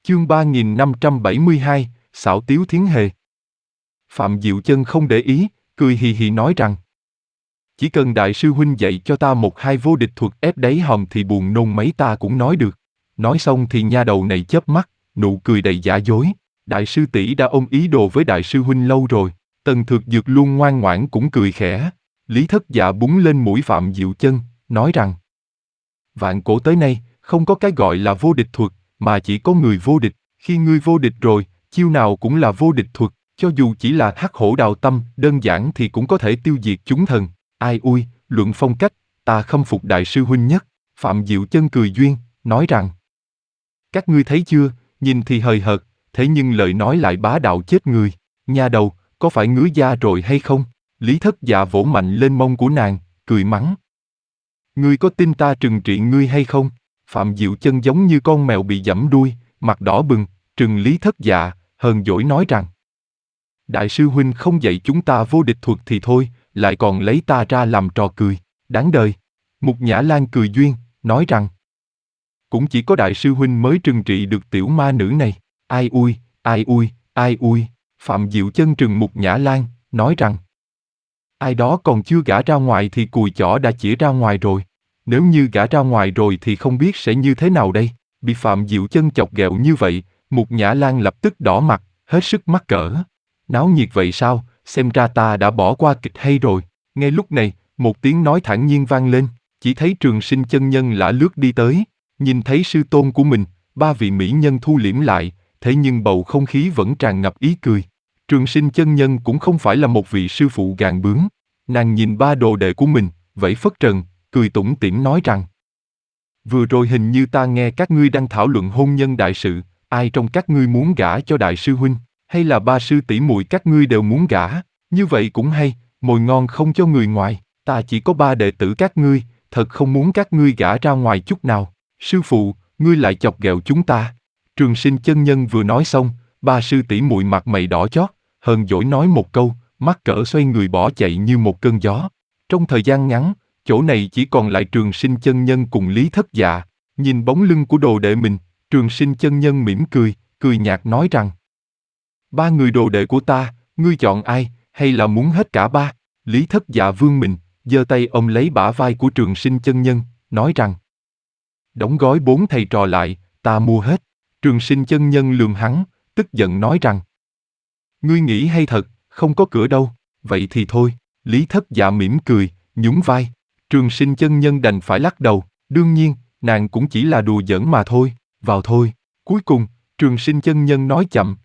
Chương 3572, xảo tiếu thiến hề. Phạm Diệu Chân không để ý, cười hì hì nói rằng: chỉ cần đại sư huynh dạy cho ta một hai vô địch thuật ép đáy hòm thì buồn nôn mấy ta cũng nói được. Nói xong thì nha đầu này chớp mắt, nụ cười đầy giả dối. Đại sư tỷ đã ôm ý đồ với đại sư huynh lâu rồi. Tần Thược Dược luôn ngoan ngoãn cũng cười khẽ. Lý Thất Dạ búng lên mũi Phạm Diệu Chân, nói rằng: vạn cổ tới nay, không có cái gọi là vô địch thuật, mà chỉ có người vô địch. Khi ngươi vô địch rồi, chiêu nào cũng là vô địch thuật, cho dù chỉ là hắc hổ đào tâm, đơn giản thì cũng có thể tiêu diệt chúng thần. Ai ui, luận phong cách, ta khâm phục đại sư huynh nhất. Phạm Diệu Chân cười duyên, nói rằng: các ngươi thấy chưa, nhìn thì hời hợt, thế nhưng lời nói lại bá đạo chết người. Nha đầu, có phải ngứa da rồi hay không? Lý Thất Dạ vỗ mạnh lên mông của nàng, cười mắng: ngươi có tin ta trừng trị ngươi hay không? Phạm Diệu Chân giống như con mèo bị giẫm đuôi, mặt đỏ bừng, trừng Lý Thất Dạ, hờn dỗi nói rằng: đại sư huynh không dạy chúng ta vô địch thuật thì thôi, lại còn lấy ta ra làm trò cười, đáng đời. Mục Nhã Lan cười duyên, nói rằng: cũng chỉ có đại sư huynh mới trừng trị được tiểu ma nữ này. Ai ui, ai ui, ai ui. Phạm Diệu Chân trừng Mục Nhã Lan, nói rằng: ai đó còn chưa gả ra ngoài thì cùi chỏ đã chĩa ra ngoài rồi. Nếu như gả ra ngoài rồi thì không biết sẽ như thế nào đây. Bị Phạm Diệu Chân chọc ghẹo như vậy, Mục Nhã Lan lập tức đỏ mặt, hết sức mắc cỡ. Náo nhiệt vậy sao, xem ra ta đã bỏ qua kịch hay rồi. Ngay lúc này, một tiếng nói thản nhiên vang lên, chỉ thấy Trường Sinh chân nhân lả lướt đi tới. Nhìn thấy sư tôn của mình, ba vị mỹ nhân thu liễm lại, thế nhưng bầu không khí vẫn tràn ngập ý cười. Trường Sinh chân nhân cũng không phải là một vị sư phụ gàn bướng. Nàng nhìn ba đồ đệ của mình, vẫy phất trần, cười tủm tỉm nói rằng: vừa rồi hình như ta nghe các ngươi đang thảo luận hôn nhân đại sự, ai trong các ngươi muốn gả cho đại sư huynh, hay là ba sư tỷ muội các ngươi đều muốn gả? Như vậy cũng hay, mồi ngon không cho người ngoài, ta chỉ có ba đệ tử các ngươi, thật không muốn các ngươi gả ra ngoài chút nào. Sư phụ, ngươi lại chọc ghẹo chúng ta. Trường Sinh chân nhân vừa nói xong, ba sư tỷ muội mặt mày đỏ chót, hờn dỗi nói một câu, mắc cỡ xoay người bỏ chạy như một cơn gió. Trong thời gian ngắn, chỗ này chỉ còn lại Trường Sinh chân nhân cùng Lý Thất Dạ. Nhìn bóng lưng của đồ đệ mình, Trường Sinh chân nhân mỉm cười, cười nhạt nói rằng: ba người đồ đệ của ta, ngươi chọn ai, hay là muốn hết cả ba? Lý Thất Dạ vươn mình, giơ tay ôm lấy bả vai của Trường Sinh chân nhân, nói rằng: đóng gói bốn thầy trò lại, ta mua hết. Trường Sinh chân nhân lườm hắn, tức giận nói rằng: ngươi nghĩ hay thật, không có cửa đâu, vậy thì thôi. Lý Thất Dạ mỉm cười, nhún vai. Trường Sinh chân nhân đành phải lắc đầu, đương nhiên, nàng cũng chỉ là đùa giỡn mà thôi, vào thôi. Cuối cùng, Trường Sinh chân nhân nói chậm: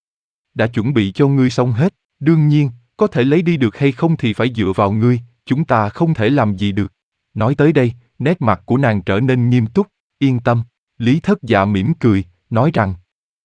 đã chuẩn bị cho ngươi xong hết, đương nhiên, có thể lấy đi được hay không thì phải dựa vào ngươi, chúng ta không thể làm gì được. Nói tới đây, nét mặt của nàng trở nên nghiêm túc, yên tâm. Lý Thất Dạ mỉm cười, nói rằng: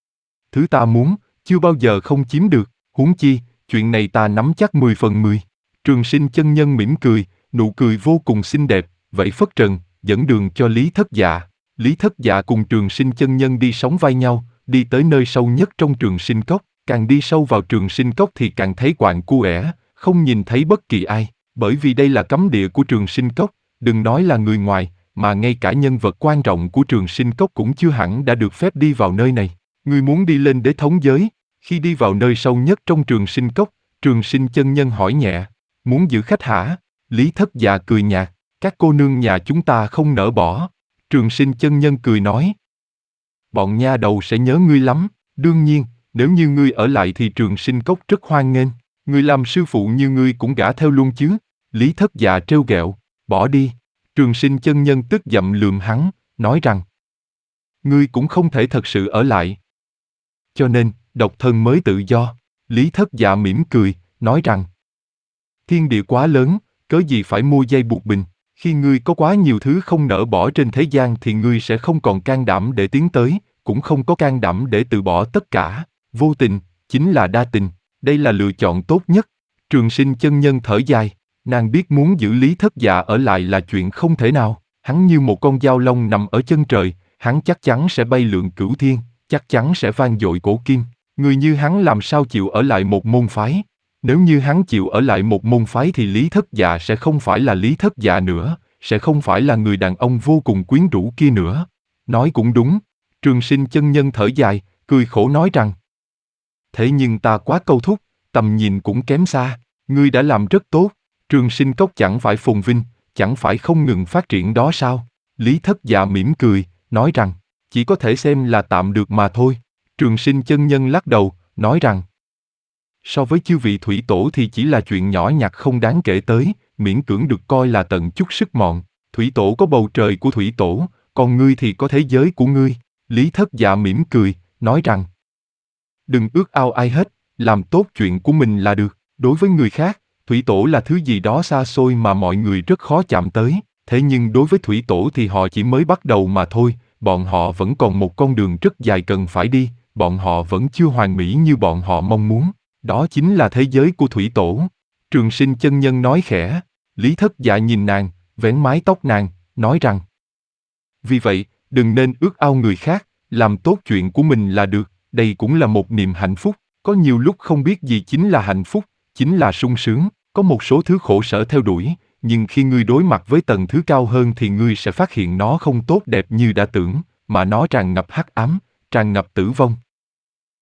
thứ ta muốn, chưa bao giờ không chiếm được, huống chi, chuyện này ta nắm chắc 10 phần 10. Trường Sinh chân nhân mỉm cười, nụ cười vô cùng xinh đẹp, vẫy phất trần, dẫn đường cho Lý Thất Dạ. Lý Thất Dạ cùng Trường Sinh chân nhân đi sóng vai nhau, đi tới nơi sâu nhất trong Trường Sinh cốc. Càng đi sâu vào Trường Sinh cốc thì càng thấy quạnh quẻ, không nhìn thấy bất kỳ ai, bởi vì đây là cấm địa của Trường Sinh cốc. Đừng nói là người ngoài, mà ngay cả nhân vật quan trọng của Trường Sinh cốc cũng chưa hẳn đã được phép đi vào nơi này. Ngươi muốn đi lên đế thống giới? Khi đi vào nơi sâu nhất trong Trường Sinh cốc, Trường Sinh chân nhân hỏi nhẹ: muốn giữ khách hả? Lý Thất Dạ cười nhạt: các cô nương nhà chúng ta không nỡ bỏ. Trường Sinh chân nhân cười nói: bọn nha đầu sẽ nhớ ngươi lắm. Đương nhiên, nếu như ngươi ở lại thì Trường Sinh cốc rất hoan nghênh. Ngươi làm sư phụ như ngươi cũng gả theo luôn chứ? Lý Thất Dạ trêu ghẹo: bỏ đi. Trường Sinh chân nhân tức giận lườm hắn, nói rằng: ngươi cũng không thể thật sự ở lại. Cho nên, độc thân mới tự do. Lý Thất Dạ mỉm cười, nói rằng: thiên địa quá lớn, cớ gì phải mua dây buộc mình. Khi ngươi có quá nhiều thứ không nỡ bỏ trên thế gian thì ngươi sẽ không còn can đảm để tiến tới, cũng không có can đảm để từ bỏ tất cả. Vô tình, chính là đa tình, đây là lựa chọn tốt nhất. Trường Sinh chân nhân thở dài, nàng biết muốn giữ Lý Thất Dạ ở lại là chuyện không thể nào. Hắn như một con dao long nằm ở chân trời, hắn chắc chắn sẽ bay lượn cửu thiên, chắc chắn sẽ vang dội cổ kim. Người như hắn làm sao chịu ở lại một môn phái? Nếu như hắn chịu ở lại một môn phái thì Lý Thất Dạ sẽ không phải là Lý Thất Dạ nữa, sẽ không phải là người đàn ông vô cùng quyến rũ kia nữa. Nói cũng đúng. Trường Sinh chân nhân thở dài, cười khổ nói rằng: thế nhưng ta quá câu thúc, tầm nhìn cũng kém xa, ngươi đã làm rất tốt, Trường Sinh cốc chẳng phải phồn vinh, chẳng phải không ngừng phát triển đó sao? Lý Thất Dạ mỉm cười, nói rằng: chỉ có thể xem là tạm được mà thôi. Trường Sinh chân nhân lắc đầu, nói rằng: so với chư vị thủy tổ thì chỉ là chuyện nhỏ nhặt không đáng kể tới, miễn cưỡng được coi là tận chút sức mọn. Thủy tổ có bầu trời của thủy tổ, còn ngươi thì có thế giới của ngươi. Lý Thất Dạ mỉm cười, nói rằng: đừng ước ao ai hết, làm tốt chuyện của mình là được. Đối với người khác, thủy tổ là thứ gì đó xa xôi mà mọi người rất khó chạm tới. Thế nhưng đối với thủy tổ thì họ chỉ mới bắt đầu mà thôi, bọn họ vẫn còn một con đường rất dài cần phải đi, bọn họ vẫn chưa hoàn mỹ như bọn họ mong muốn. Đó chính là thế giới của thủy tổ. Trường Sinh chân nhân nói khẽ. Lý Thất Dạ nhìn nàng, vén mái tóc nàng, nói rằng: vì vậy, đừng nên ước ao người khác, làm tốt chuyện của mình là được, đây cũng là một niềm hạnh phúc. Có nhiều lúc không biết gì chính là hạnh phúc, chính là sung sướng, có một số thứ khổ sở theo đuổi, nhưng khi ngươi đối mặt với tầng thứ cao hơn thì ngươi sẽ phát hiện nó không tốt đẹp như đã tưởng, mà nó tràn ngập hắc ám, tràn ngập tử vong.